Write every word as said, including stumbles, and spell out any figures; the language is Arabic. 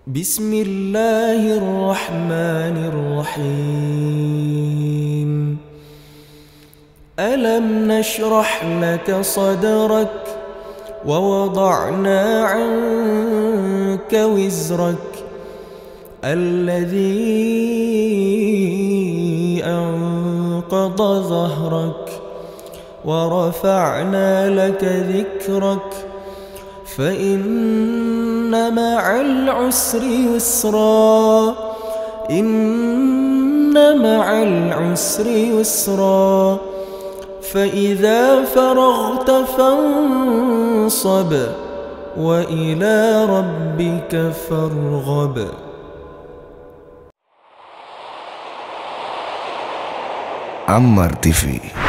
بسم الله الرحمن الرحيم. ألم نشرح لك صدرك ووضعنا عنك وزرك الذي أنقض ظهرك ورفعنا لك ذكرك فإن مع العسر يسرا إن مع العسر يسرا فإذا فرغت فانصب وإلى ربك فارغب. Ammar T V.